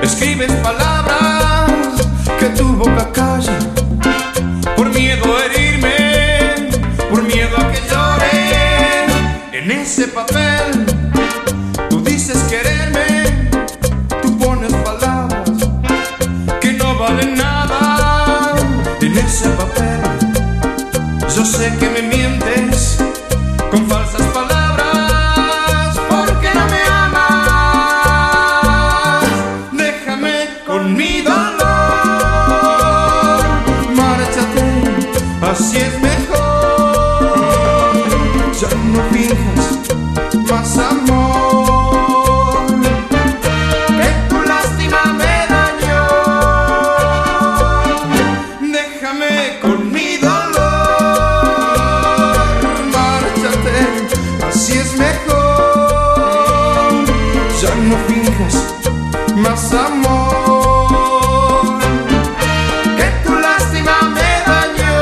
Escribes palabras que tu boca calla, por miedo a herirme, por miedo a que llore. En ese papel tú dices quererme, tú pones palabras que no valen nada. En ese papel yo sé que me mientes con falsas palabras, porque no me amas. Déjame con mi dolor, márchate, así es mejor. Ya no finjas más amor, que tu lástima me dañó. Déjame con mi dolor, márchate, así es mejor. Ya no finjas más amor, que tu lástima me dañó.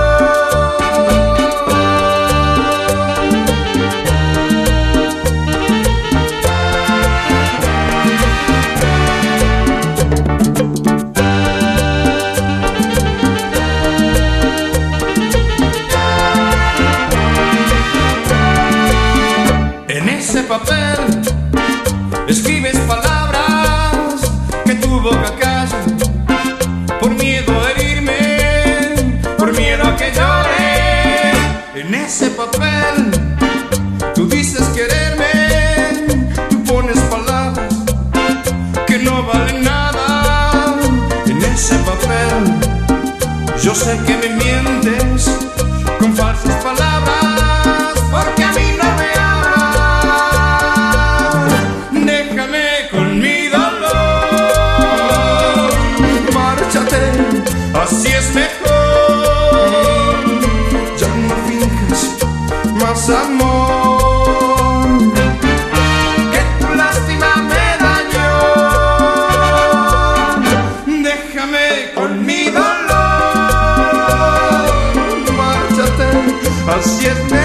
En ese papel escribes palabras que tu boca calla, por miedo a herirme, por miedo a que llore. En ese papel tú dices quererme, tú pones palabras que no valen nada. En ese papel yo sé que me mientes con falsas palabras, porque a mí no me amas. Déjame con mi dolor, márchate, así es mejor. Ya no finjas más amor, que tu lástima me dañó. Déjame con mi dolor, márchate, así es mejor.